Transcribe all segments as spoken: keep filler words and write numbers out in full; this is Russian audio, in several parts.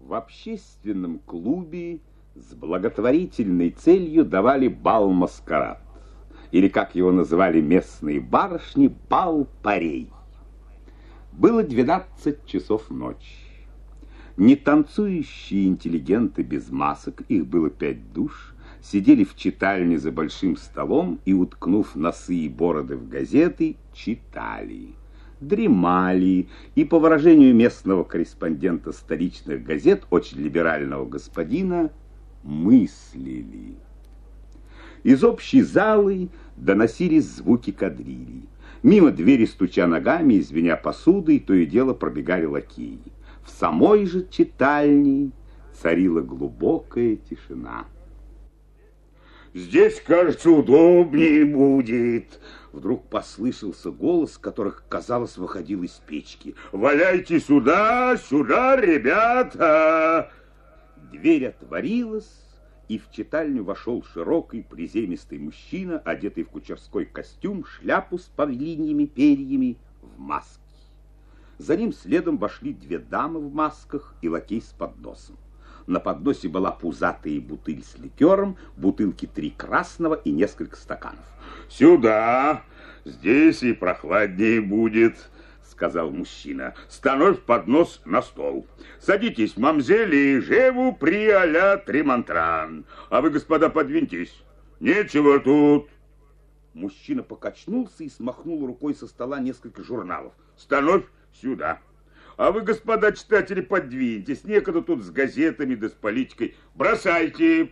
В общественном клубе с благотворительной целью давали бал-маскарад, или, как его называли местные барышни, бал-парей. Было двенадцать часов ночи. Нетанцующие интеллигенты без масок, их было пять душ, сидели в читальне за большим столом и, уткнув носы и бороды в газеты, читали. Дремали и, по выражению местного корреспондента столичных газет, очень либерального господина, мыслили. Из общей залы доносились звуки кадрили. Мимо двери, стуча ногами и звеня посудой, то и дело пробегали лакеи. В самой же читальне царила глубокая тишина. «Здесь, кажется, удобнее будет». Вдруг послышался голос, который, казалось, выходил из печки. «Валяйте сюда, сюда, ребята!» Дверь отворилась, и в читальню вошел широкий приземистый мужчина, одетый в кучерской костюм, шляпу с павлиньими перьями, в маске. За ним следом вошли две дамы в масках и лакей с подносом. На подносе была пузатая бутыль с ликером, бутылки три красного и несколько стаканов. «Сюда, здесь и прохладнее будет», — сказал мужчина. «Становь поднос на стол. Садитесь, мамзели, живу при а-ля Тремонтран. А вы, господа, подвиньтесь. Нечего тут». Мужчина покачнулся и смахнул рукой со стола несколько журналов. «Становь сюда. А вы, господа читатели, подвиньтесь. Некогда тут с газетами да с политикой. Бросайте».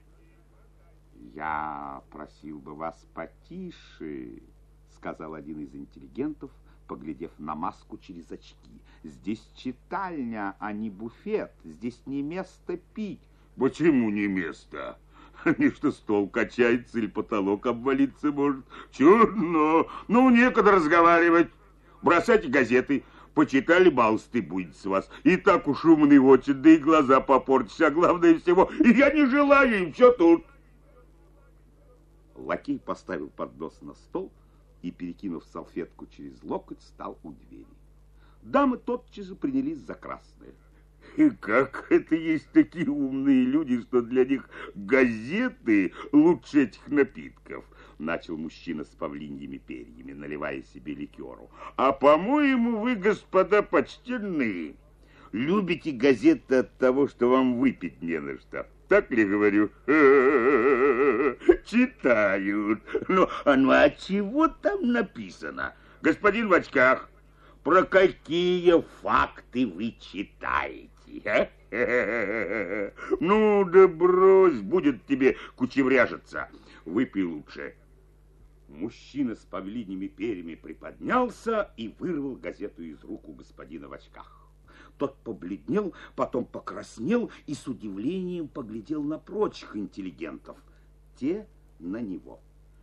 «Я просил бы вас потише», — сказал один из интеллигентов, поглядев на маску через очки. «Здесь читальня, а не буфет. Здесь не место пить». «Почему не место? Не что стол качается или потолок обвалиться может. Чудно. Ну, некогда разговаривать. Бросайте газеты. Почитали, балсты будет с вас. И так уж умный очень, да и глаза попортишь. А главное всего, я не желаю им, все тут». Лакей поставил поднос на стол и, перекинув салфетку через локоть, стал у двери. Дамы тотчас же принялись за красное. И как это есть такие умные люди, что для них газеты лучше этих напитков? Начал мужчина с павлиньими перьями, наливая себе ликеру. А по-моему, вы, господа почтенные, любите газеты от того, что вам выпить не на что. Так ли говорю? Читают. Ну, а ну, а чего там написано? Господин в очках, про какие факты вы читаете? А? Ну, да брось, будет тебе кучевряжиться. Выпей лучше. Мужчина с павлиньими перьями приподнялся и вырвал газету из рук у господина в очках. Тот побледнел, потом покраснел и с удивлением поглядел на прочих интеллигентов. Те на него.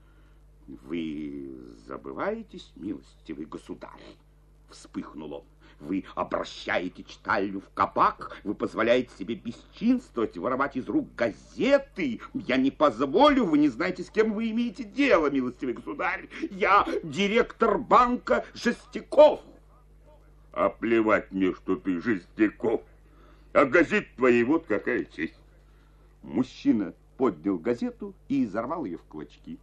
«Вы забываетесь, милостивый государь?» — вспыхнул он. «Вы обращаете читальню в кабак, вы позволяете себе бесчинствовать, воровать из рук газеты. Я не позволю, вы не знаете, с кем вы имеете дело, милостивый государь. Я директор банка Жестяков». «А плевать мне, что ты Жестяков. А газет твоей вот какая честь». Мужчина поднял газету и изорвал ее в клочки.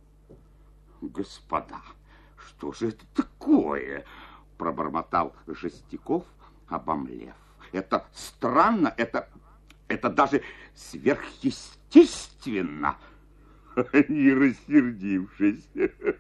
«Господа, что же это такое?» — пробормотал Жестяков, обомлев. «Это странно, это, это даже сверхъестественно». Не рассердившись,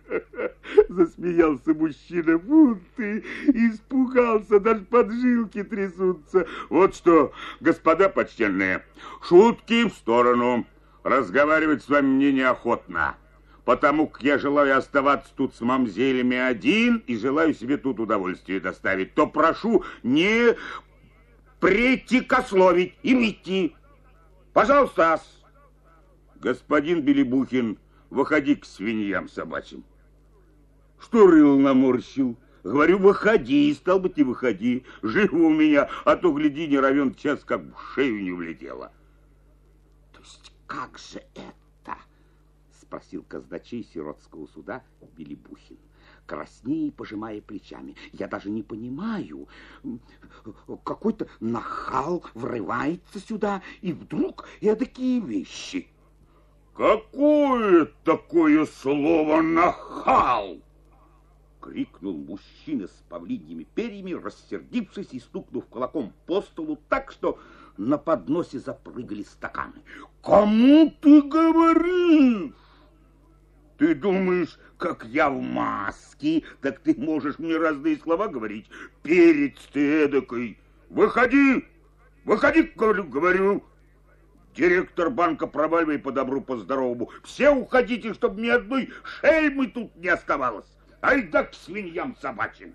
засмеялся мужчина. Фу ты, испугался, даже поджилки трясутся. Вот что, господа почтенные, шутки в сторону. Разговаривать с вами мне неохотно, потому как я желаю оставаться тут с мамзелями один и желаю себе тут удовольствие доставить. То прошу не претикословить и уйти. Пожалуйста, ас. Господин Белебухин, выходи к свиньям собачьим. Что рыл наморщил? Говорю, выходи, стал быть, и выходи. Живо у меня, а то, гляди, не равен час, как в шею не влетело. То есть как же это? Спросил казначей сиротского суда Белебухин. краснея и пожимая плечами. Я даже не понимаю, какой-то нахал врывается сюда, и вдруг эдакие вещи. Какое такое слово «нахал»? Крикнул мужчина с павлиньими перьями, рассердившись и стукнув кулаком по столу так, что на подносе запрыгали стаканы. Кому ты говоришь? Ты думаешь, как я в маске, так ты можешь мне разные слова говорить? Перец ты эдакой. Выходи, выходи, говорю, говорю. Директор банка, проваливай по добру, по здоровому. Все уходите, чтобы ни одной шельмы тут не оставалось. Айда к свиньям собачьим.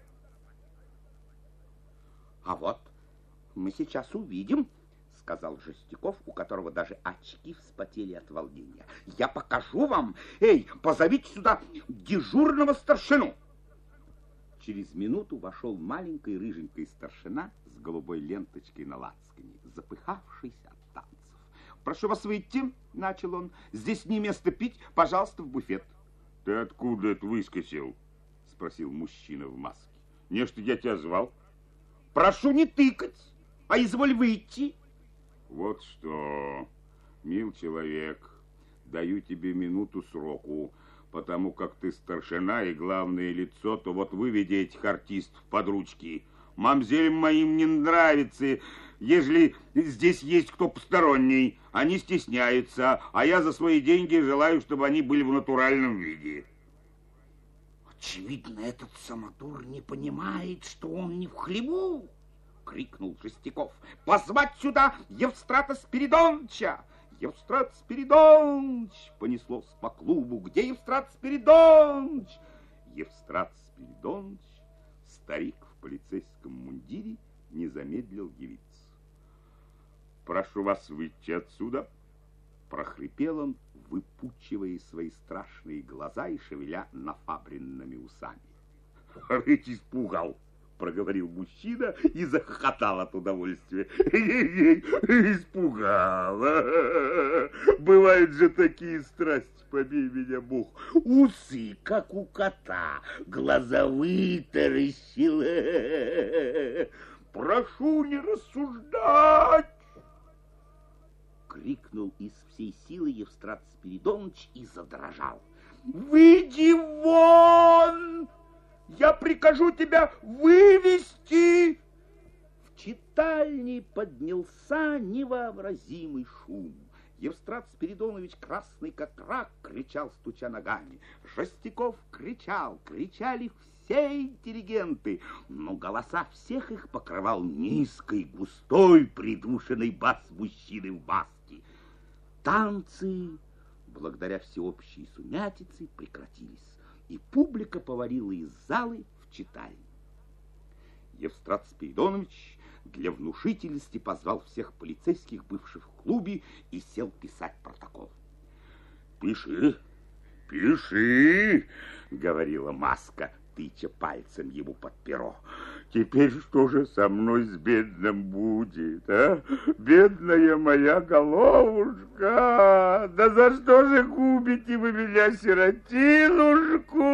А вот мы сейчас увидим, сказал Жестяков, у которого даже очки вспотели от волнения. Я покажу вам. Эй, позовите сюда дежурного старшину. Через минуту вошел маленький рыженький старшина с голубой ленточкой на лацкане, запыхавшийся от танцев. Прошу вас выйти, начал он. Здесь не место пить, пожалуйста, в буфет. Ты откуда это выскочил? Спросил мужчина в маске. Не, что я тебя звал. Прошу не тыкать, а изволь выйти. Вот что, мил человек, даю тебе минуту сроку, потому как ты старшина и главное лицо, то вот выведи этих артистов под ручки. Мамзелям моим не нравится, ежели здесь есть кто посторонний. Они стесняются, а я за свои деньги желаю, чтобы они были в натуральном виде. Очевидно, этот самодур не понимает, что он не в хлеву, крикнул Жестяков. Позвать сюда Евстрата Спиридоновича! Евстрат Спиридонович! Понеслось по клубу. Где Евстрат Спиридонович? Евстрат Спиридонович, старик в полицейском мундире, не замедлил явиться. Прошу вас выйти отсюда, прохрипел он, выпучивая свои страшные глаза и шевеля нафабренными усами. Рысь испугал, проговорил мужчина и захохотал от удовольствия. Испугал. Бывают же такие страсти, побей меня Бог. Усы, как у кота, глаза вытаращил. Прошу не рассуждать, крикнул из всей силы Евстрат Спиридонович и задрожал. Выйди вон! Я прикажу тебя вывести! В читальне поднялся невообразимый шум. Евстрат Спиридонович, красный как рак, кричал, стуча ногами. Жестяков кричал, кричали все интеллигенты, но голоса всех их покрывал низкий, густой, придушенный бас мужчины в маске. Танцы, благодаря всеобщей сумятице, прекратились, и публика повалила из залы в читальню. Евстрат Спиридонович для внушительности позвал всех полицейских, бывших в клубе, и сел писать протокол. «Пиши, пиши», — говорила маска, тыча пальцем ему под перо. «Теперь что же со мной с бедным будет, а? Бедная моя головушка! Да за что же губите вы меня, сиротинушку?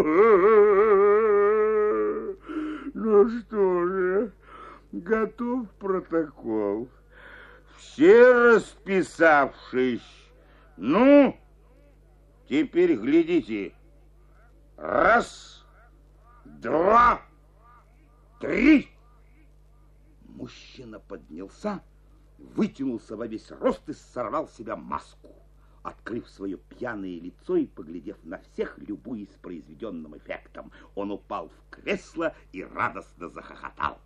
Ну что же, готов протокол. Все расписавшись. Ну, теперь глядите. Раз, два, три. Мужчина поднялся, вытянулся во весь рост и сорвал с себя маску, открыв свое пьяное лицо и поглядев на всех, любуясь произведенным эффектом. Он упал в кресло и радостно захохотал.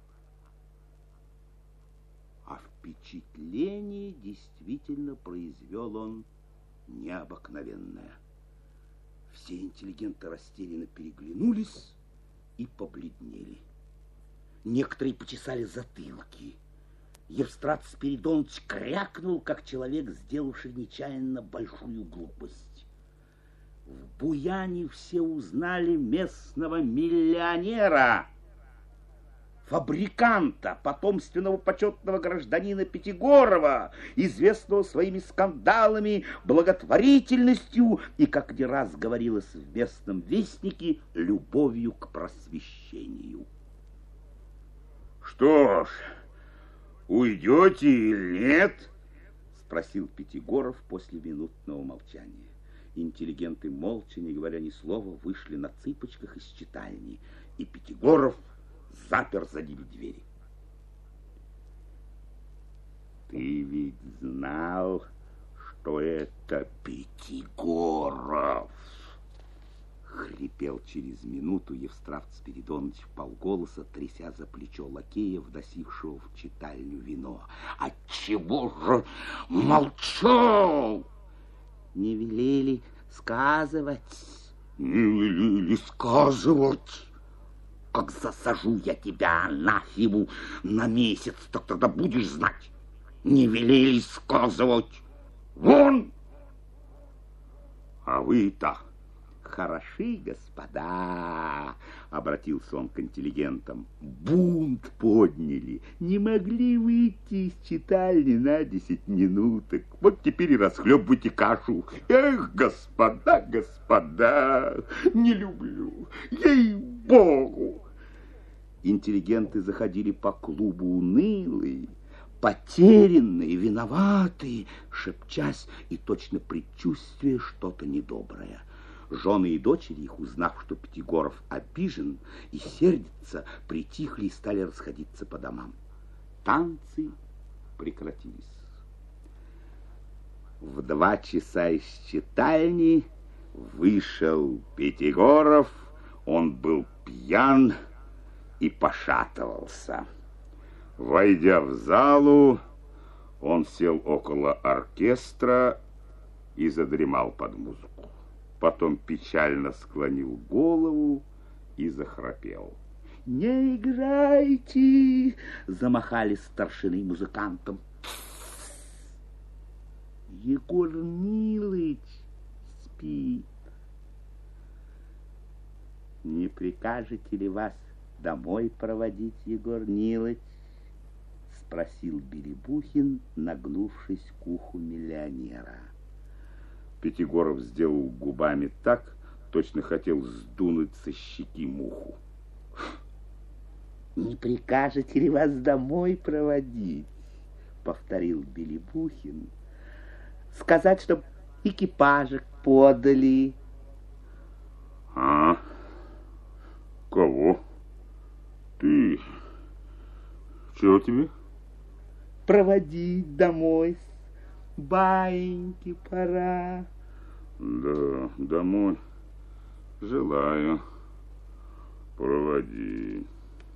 А впечатление действительно произвел он необыкновенное. Все интеллигенты растерянно переглянулись и побледнели. Некоторые почесали затылки. Евстрат Спиридонович крякнул, как человек, сделавший нечаянно большую глупость. В буяне все узнали местного миллионера. фабриканта, потомственного почетного гражданина Пятигорова, известного своими скандалами, благотворительностью и, как не раз говорилось в местном вестнике, любовью к просвещению. Что ж, уйдете или нет? Спросил Пятигоров после минутного молчания. Интеллигенты молча, не говоря ни слова, вышли на цыпочках из читальни, и Пятигоров запер за ними двери. Ты ведь знал, что это Пятигоров? Хрипел через минуту Евстрат Спиридонович вполголоса, тряся за плечо лакея, вносившего в читальню вино. Отчего же молчал? Не велели сказывать. Не велели сказывать. Как засажу я тебя анафему на месяц, так тогда будешь знать. Не велели сказывать. Вон! А вы-то хороши, господа, обратился он к интеллигентам. Бунт подняли, не могли выйти из читальни на десять минуток. Вот теперь и расхлебывайте кашу. Эх, господа, господа, не люблю, ей-богу. Интеллигенты заходили по клубу унылые, потерянные, виноватые, шепчась и точно предчувствуя что-то недоброе. Жены и дочери их, узнав, что Пятигоров обижен и сердится, притихли и стали расходиться по домам. Танцы прекратились. В два часа из читальни вышел Пятигоров. Он был пьян и пошатывался. Войдя в залу, он сел около оркестра и задремал под музыку. Потом печально склонил голову и захрапел. «Не играйте!» — замахали старшины музыкантам. Егор Нилыч спит. «Не прикажете ли вас домой проводить, Егор Нилыч?» — спросил Белебухин, нагнувшись к уху миллионера. Пятигоров сделал губами так, точно хотел сдунуть со щеки муху. «Не прикажете ли вас домой проводить?» — повторил Белебухин. «Сказать, чтоб экипажек подали». «А? Кого? Ты? Чего тебе?» «Проводить домой. Баиньки пора». «Да, домой. Желаю. Проводи».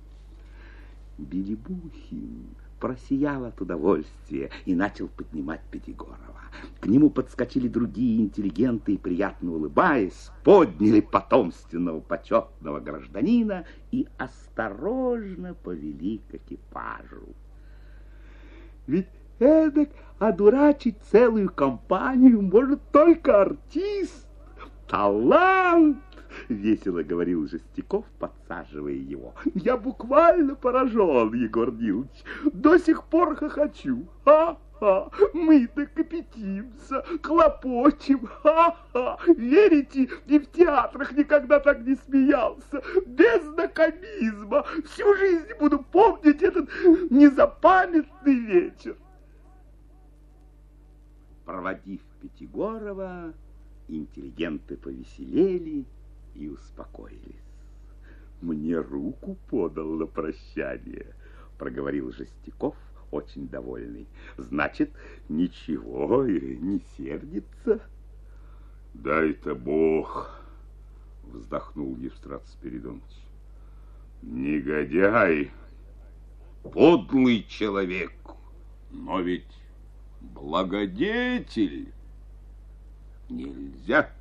Белебухин просиял от удовольствия и начал поднимать Пятигорова. К нему подскочили другие интеллигенты и, приятно улыбаясь, подняли потомственного почетного гражданина и осторожно повели к экипажу. Ведь эдак одурачить целую компанию может только артист, талант, — весело говорил Жестяков, подсаживая его. «Я буквально поражен, Егор Нилыч. До сих пор хохочу. Ха-ха! Мы-то кипятимся, хлопочем. Ха-ха! Верите, и в театрах никогда так не смеялся. Без комизма. Всю жизнь буду помнить этот незапамятный вечер». Проводив Пятигорова, интеллигенты повеселели и успокоились. «Мне руку подал на прощание», — проговорил Жестяков, очень довольный. «Значит, ничего и не сердится?» «Дай-то Бог», — вздохнул Евстрат Спиридонович. «Негодяй, подлый человек, но ведь благодетель. Нельзя